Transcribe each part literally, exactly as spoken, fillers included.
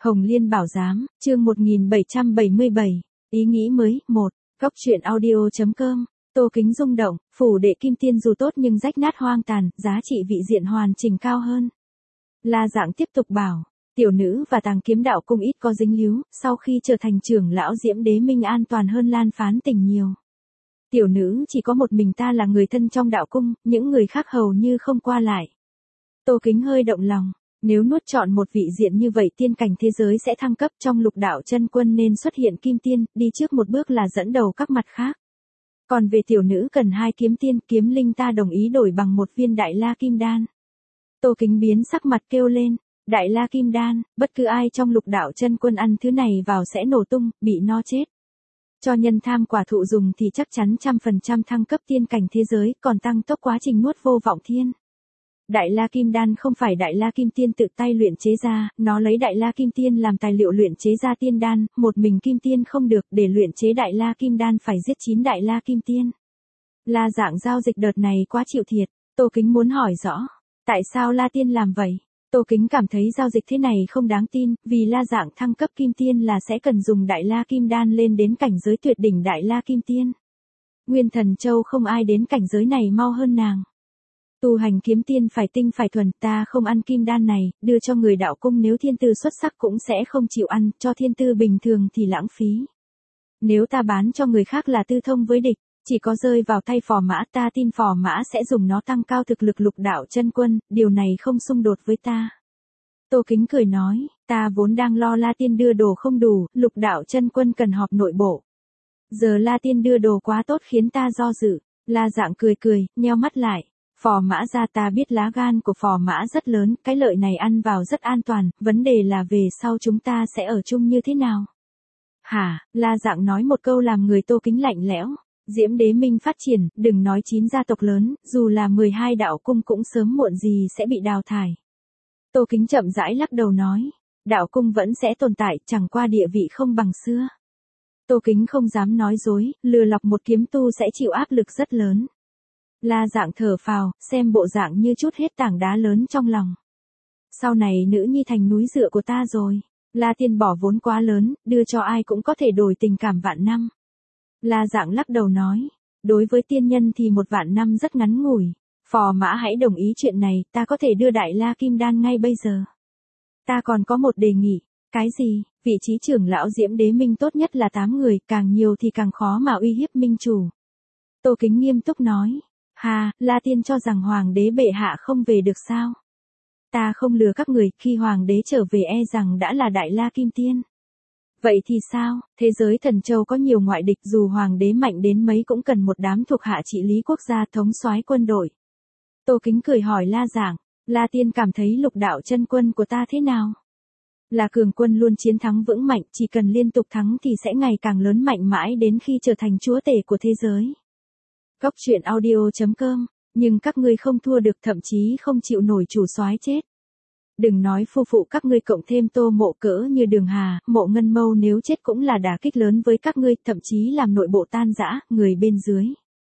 Hồng Liên Bảo Giám, chương một nghìn bảy trăm bảy mươi bảy, ý nghĩ mới, một, góc truyện audio.com, Tô Kính rung động, phủ đệ kim tiên dù tốt nhưng rách nát hoang tàn, giá trị vị diện hoàn chỉnh cao hơn. La Dạng tiếp tục bảo, tiểu nữ và Tàng Kiếm Đạo Cung ít có dính líu, sau khi trở thành trưởng lão Diễm Đế Minh an toàn hơn Lan Phán Tình nhiều. Tiểu nữ chỉ có một mình ta là người thân trong đạo cung, những người khác hầu như không qua lại. Tô Kính hơi động lòng. Nếu nuốt trọn một vị diện như vậy tiên cảnh thế giới sẽ thăng cấp, trong lục đạo chân quân nên xuất hiện kim tiên, đi trước một bước là dẫn đầu các mặt khác. Còn về tiểu nữ cần hai kiếm tiên, kiếm linh ta đồng ý đổi bằng một viên đại la kim đan. Tô Kính biến sắc mặt kêu lên, đại la kim đan, bất cứ ai trong lục đạo chân quân ăn thứ này vào sẽ nổ tung, bị no chết. Cho nhân tham quả thụ dùng thì chắc chắn trăm phần trăm thăng cấp tiên cảnh thế giới, còn tăng tốc quá trình nuốt vô vọng thiên. Đại La Kim Đan không phải Đại La Kim Tiên tự tay luyện chế ra, nó lấy Đại La Kim Tiên làm tài liệu luyện chế ra tiên đan, một mình Kim Tiên không được, để luyện chế Đại La Kim Đan phải giết chín Đại La Kim Tiên. La Dạng giao dịch đợt này quá chịu thiệt, Tô Kính muốn hỏi rõ, tại sao La Tiên làm vậy? Tô Kính cảm thấy giao dịch thế này không đáng tin, vì La Dạng thăng cấp Kim Tiên là sẽ cần dùng Đại La Kim Đan lên đến cảnh giới tuyệt đỉnh Đại La Kim Tiên. Nguyên Thần Châu không ai đến cảnh giới này mau hơn nàng. Tu hành kiếm tiên phải tinh phải thuần, ta không ăn kim đan này, đưa cho người đạo cung nếu thiên tư xuất sắc cũng sẽ không chịu ăn, cho thiên tư bình thường thì lãng phí. Nếu ta bán cho người khác là tư thông với địch, chỉ có rơi vào tay Phò Mã, ta tin Phò Mã sẽ dùng nó tăng cao thực lực lục đạo chân quân, điều này không xung đột với ta. Tô Kính cười nói, ta vốn đang lo La Tiên đưa đồ không đủ, lục đạo chân quân cần họp nội bộ. Giờ La Tiên đưa đồ quá tốt khiến ta do dự. La Dạng cười cười, nheo mắt lại. Phò Mã ra, ta biết lá gan của Phò Mã rất lớn, cái lợi này ăn vào rất an toàn, vấn đề là về sau chúng ta sẽ ở chung như thế nào? Hả? La Dạng nói một câu làm người Tô Kính lạnh lẽo. Diễm Đế Minh phát triển, đừng nói chín gia tộc lớn, dù là mười hai đạo cung cũng sớm muộn gì sẽ bị đào thải. Tô Kính chậm rãi lắc đầu nói, đạo cung vẫn sẽ tồn tại, chẳng qua địa vị không bằng xưa. Tô Kính không dám nói dối, lừa lọc một kiếm tu sẽ chịu áp lực rất lớn. La Dạng thở phào, xem bộ dạng như chút hết tảng đá lớn trong lòng. Sau này nữ nhi thành núi dựa của ta rồi. La Tiên bỏ vốn quá lớn, đưa cho ai cũng có thể đổi tình cảm vạn năm. La Dạng lắc đầu nói, đối với tiên nhân thì một vạn năm rất ngắn ngủi. Phò Mã hãy đồng ý chuyện này, ta có thể đưa Đại La Kim Đan ngay bây giờ. Ta còn có một đề nghị. Cái gì? Vị trí trưởng lão Diễm Đế Minh tốt nhất là tám người, càng nhiều thì càng khó mà uy hiếp minh chủ. Tô Kính nghiêm túc nói. Hà, La Tiên cho rằng Hoàng đế bệ hạ không về được sao? Ta không lừa các người, khi Hoàng đế trở về e rằng đã là Đại La Kim Tiên. Vậy thì sao? Thế giới thần châu có nhiều ngoại địch, dù Hoàng đế mạnh đến mấy cũng cần một đám thuộc hạ trị lý quốc gia, thống soái quân đội. Tô Kính cười hỏi La Dạng, La Tiên cảm thấy lục đạo chân quân của ta thế nào? Là cường quân luôn chiến thắng vững mạnh, chỉ cần liên tục thắng thì sẽ ngày càng lớn mạnh mãi đến khi trở thành chúa tể của thế giới. Góc truyện audio.com, nhưng các ngươi không thua được, thậm chí không chịu nổi chủ soái chết. Đừng nói phu phụ các ngươi cộng thêm Tô Mộ cỡ như Đường Hà, Mộ Ngân Mâu nếu chết cũng là đả kích lớn với các ngươi, thậm chí làm nội bộ tan rã, người bên dưới.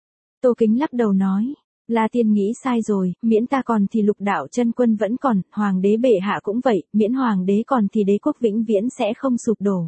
Tô Kính lắc đầu nói, La Tiên nghĩ sai rồi, miễn ta còn thì lục đạo chân quân vẫn còn, Hoàng đế bệ hạ cũng vậy, miễn Hoàng đế còn thì đế quốc vĩnh viễn sẽ không sụp đổ.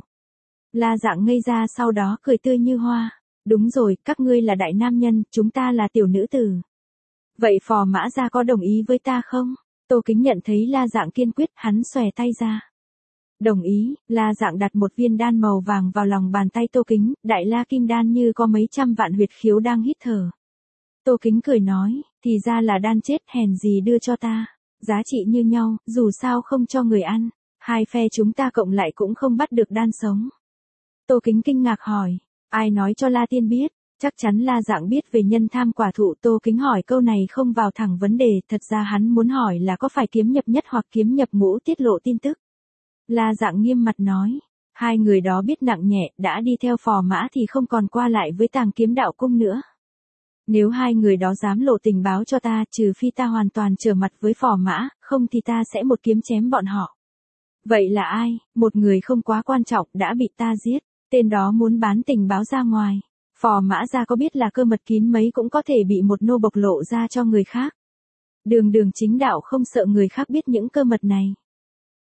La Dạng ngây ra sau đó cười tươi như hoa. Đúng rồi, các ngươi là đại nam nhân, chúng ta là tiểu nữ tử. Vậy Phò Mã gia có đồng ý với ta không? Tô Kính nhận thấy La Dạng kiên quyết, hắn xòe tay ra. Đồng ý. La Dạng đặt một viên đan màu vàng vào lòng bàn tay Tô Kính, Đại La Kim Đan như có mấy trăm vạn huyệt khiếu đang hít thở. Tô Kính cười nói, thì ra là đan chết, hèn gì đưa cho ta. Giá trị như nhau, dù sao không cho người ăn. Hai phe chúng ta cộng lại cũng không bắt được đan sống. Tô Kính kinh ngạc hỏi. Ai nói cho La Tiên biết? Chắc chắn La Dạng biết về nhân tham quả thụ. Tô Kính hỏi câu này không vào thẳng vấn đề, thật ra hắn muốn hỏi là có phải kiếm nhập nhất hoặc kiếm nhập ngũ tiết lộ tin tức. La Dạng nghiêm mặt nói, hai người đó biết nặng nhẹ, đã đi theo Phò Mã thì không còn qua lại với Tàng Kiếm Đạo Cung nữa. Nếu hai người đó dám lộ tình báo cho ta, trừ phi ta hoàn toàn trở mặt với Phò Mã, không thì ta sẽ một kiếm chém bọn họ. Vậy là ai? Một người không quá quan trọng đã bị ta giết. Tên đó muốn bán tình báo ra ngoài. Phò Mã gia có biết là cơ mật kín mấy cũng có thể bị một nô bộc lộ ra cho người khác. Đường Đường chính đạo không sợ người khác biết những cơ mật này.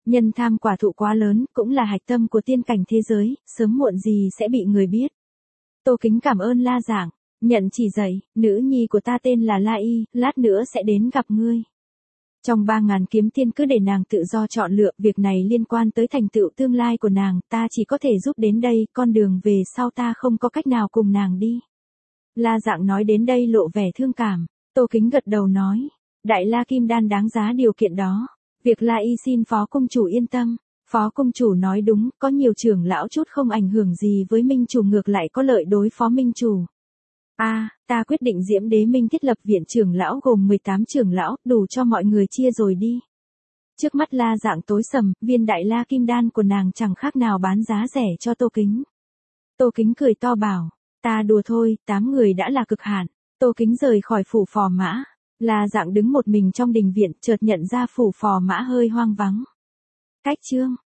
Nhân tham quả thụ quá lớn, cũng là hạch tâm của tiên cảnh thế giới, sớm muộn gì sẽ bị người biết. Tô Kính cảm ơn La Dạng, nhận chỉ dạy, nữ nhi của ta tên là La Y, lát nữa sẽ đến gặp ngươi. Trong ba ngàn kiếm tiên cứ để nàng tự do chọn lựa, việc này liên quan tới thành tựu tương lai của nàng, ta chỉ có thể giúp đến đây, con đường về sau ta không có cách nào cùng nàng đi. La Dạng nói đến đây lộ vẻ thương cảm, Tô Kính gật đầu nói, Đại La Kim Đan đáng giá điều kiện đó. Việc La Y xin phó công chủ yên tâm. Phó công chủ nói đúng, có nhiều trưởng lão chút không ảnh hưởng gì với minh chủ, ngược lại có lợi đối phó minh chủ. A, à, ta quyết định Diễm Đế Minh thiết lập viện trưởng lão gồm mười tám trưởng lão, đủ cho mọi người chia rồi đi. Trước mắt La Dạng tối sầm, viên Đại La Kim Đan của nàng chẳng khác nào bán giá rẻ cho Tô Kính. Tô Kính cười to bảo, ta đùa thôi, tám người đã là cực hạn. Tô Kính rời khỏi phủ Phò Mã. La Dạng đứng một mình trong đình viện, chợt nhận ra phủ Phò Mã hơi hoang vắng. Cách chương